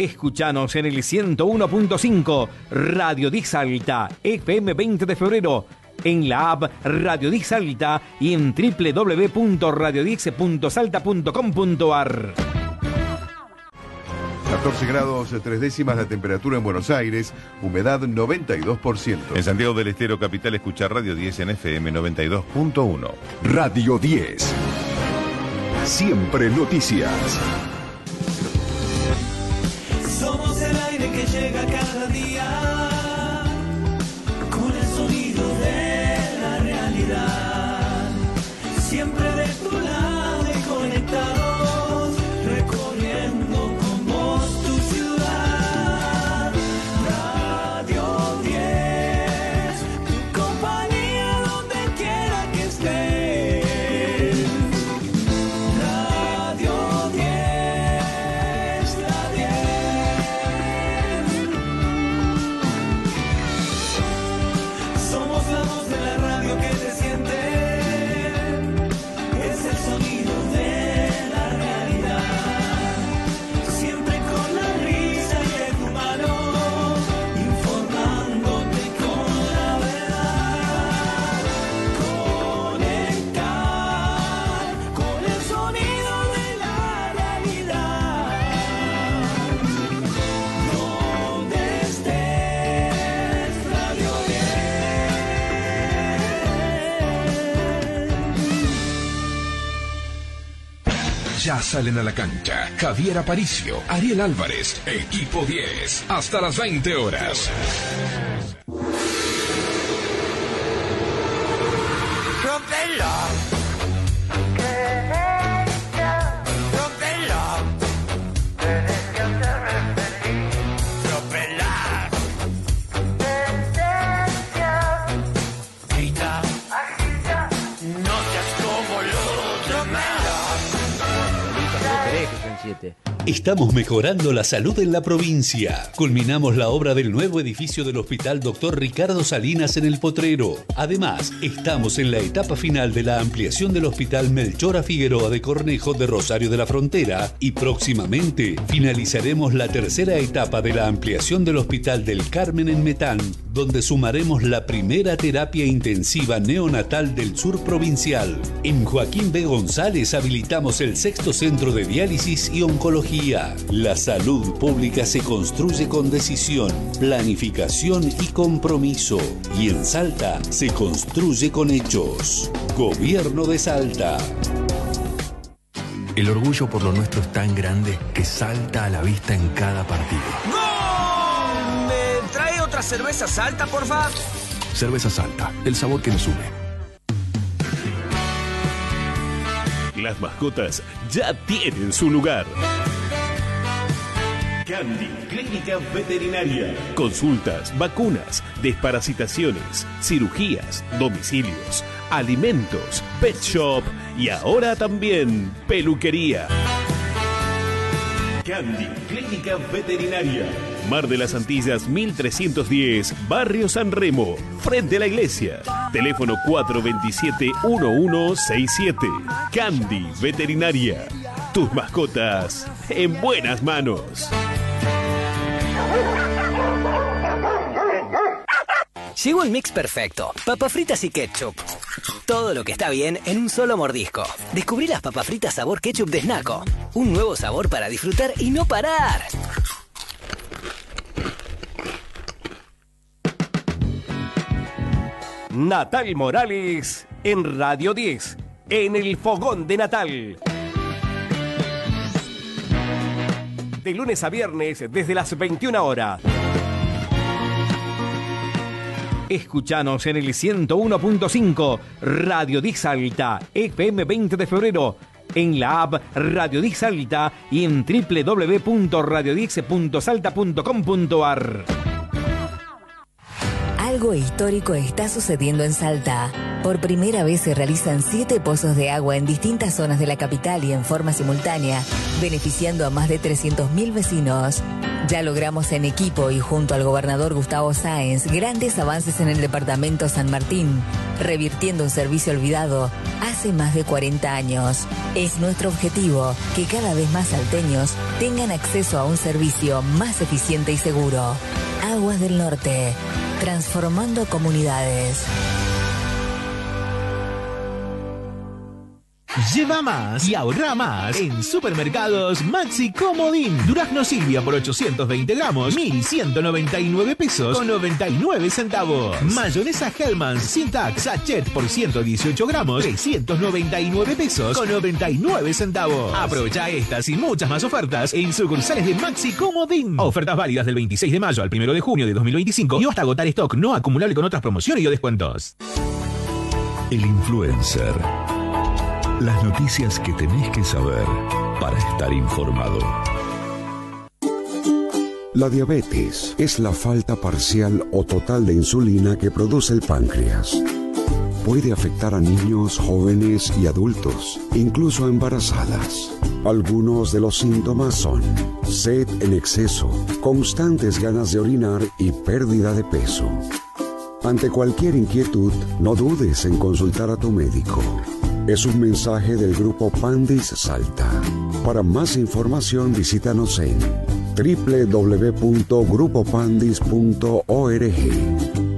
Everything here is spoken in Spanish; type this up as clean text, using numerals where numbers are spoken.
Escuchanos en el 101.5 Radio Dix Salta, FM 20 de febrero, en la app Radio Dix Salta y en www.radiodix.salta.com.ar. 14 grados 3 décimas la temperatura en Buenos Aires, humedad 92%. En Santiago del Estero Capital escucha Radio 10 en FM 92.1. Radio 10. Siempre noticias. Somos el aire que llega cada día con el sonido de la realidad. Siempre de tu lado y conectados, recorriendo con vos tu ciudad. Radio 10, tu compañía donde quiera que estés. Radio 10, la 10. Somos la voz de la radio que te siente. Es el sonido de la realidad. Siempre con la risa y en tu mano, informándote con la verdad. Conectar con el sonido de la realidad. Donde estés, Radio 10. Ya salen a la cancha Javier Aparicio, Ariel Álvarez, Equipo 10, hasta las 20 horas. Rómpelo. Rómpelo. Rómpela. Grita. No seas como los demás. Estamos mejorando la salud en la provincia. Culminamos la obra del nuevo edificio del Hospital Dr. Ricardo Salinas en El Potrero. Además, estamos en la etapa final de la ampliación del Hospital Melchora Figueroa de Cornejo de Rosario de la Frontera y próximamente finalizaremos la tercera etapa de la ampliación del Hospital del Carmen en Metán, donde sumaremos la primera terapia intensiva neonatal del sur provincial. En Joaquín B. González habilitamos el 6º centro de diálisis y oncología. La salud pública se construye con decisión, planificación y compromiso. Y en Salta se construye con hechos. Gobierno de Salta. El orgullo por lo nuestro es tan grande que salta a la vista en cada partido. ¡Gol! ¿Me trae otra cerveza Salta, por favor? Cerveza Salta, el sabor que nos une. Las mascotas ya tienen su lugar. Candy Clínica Veterinaria. Consultas, vacunas, desparasitaciones, cirugías, domicilios, alimentos, pet shop y ahora también peluquería. Candy Clínica Veterinaria. Mar de las Antillas 1310, Barrio San Remo, frente a la iglesia. Teléfono 427-1167. Candy Veterinaria. Tus mascotas en buenas manos. Llegó el mix perfecto. Papas fritas y ketchup. Todo lo que está bien en un solo mordisco. Descubrí las papas fritas sabor ketchup de Snaco. Un nuevo sabor para disfrutar y no parar. Natal Morales en Radio 10, en el Fogón de Natal. De lunes a viernes desde las 21 horas. Escuchanos en el 101.5 Radio Dix Salta, FM 20 de febrero, en la app Radio Dix Salta y en www.radiodix.salta.com.ar. Algo histórico está sucediendo en Salta. Por primera vez se realizan 7 pozos de agua en distintas zonas de la capital y en forma simultánea, beneficiando a más de 300.000 vecinos. Ya logramos en equipo y junto al gobernador Gustavo Sáenz grandes avances en el departamento San Martín, revirtiendo un servicio olvidado hace más de 40 años. Es nuestro objetivo que cada vez más salteños tengan acceso a un servicio más eficiente y seguro. Aguas del Norte, transformando comunidades. Lleva más y ahorra más en Supermercados Maxi Comodín. Durazno Silvia por 820 gramos, 1.199 pesos con 99 centavos. Mayonesa Hellmann's sin tax sachet por 118 gramos, 399 pesos con 99 centavos. Aprovecha estas y muchas más ofertas en sucursales de Maxi Comodín. Ofertas válidas del 26 de mayo al 1 de junio de 2025 y hasta agotar stock no acumulable con otras promociones y o descuentos. El influencer. Las noticias que tenés que saber para estar informado. La diabetes es la falta parcial o total de insulina que produce el páncreas. Puede afectar a niños, jóvenes y adultos, incluso embarazadas. Algunos de los síntomas son sed en exceso, constantes ganas de orinar y pérdida de peso. Ante cualquier inquietud, no dudes en consultar a tu médico. Es un mensaje del Grupo Pandis Salta. Para más información visítanos en www.grupopandis.org.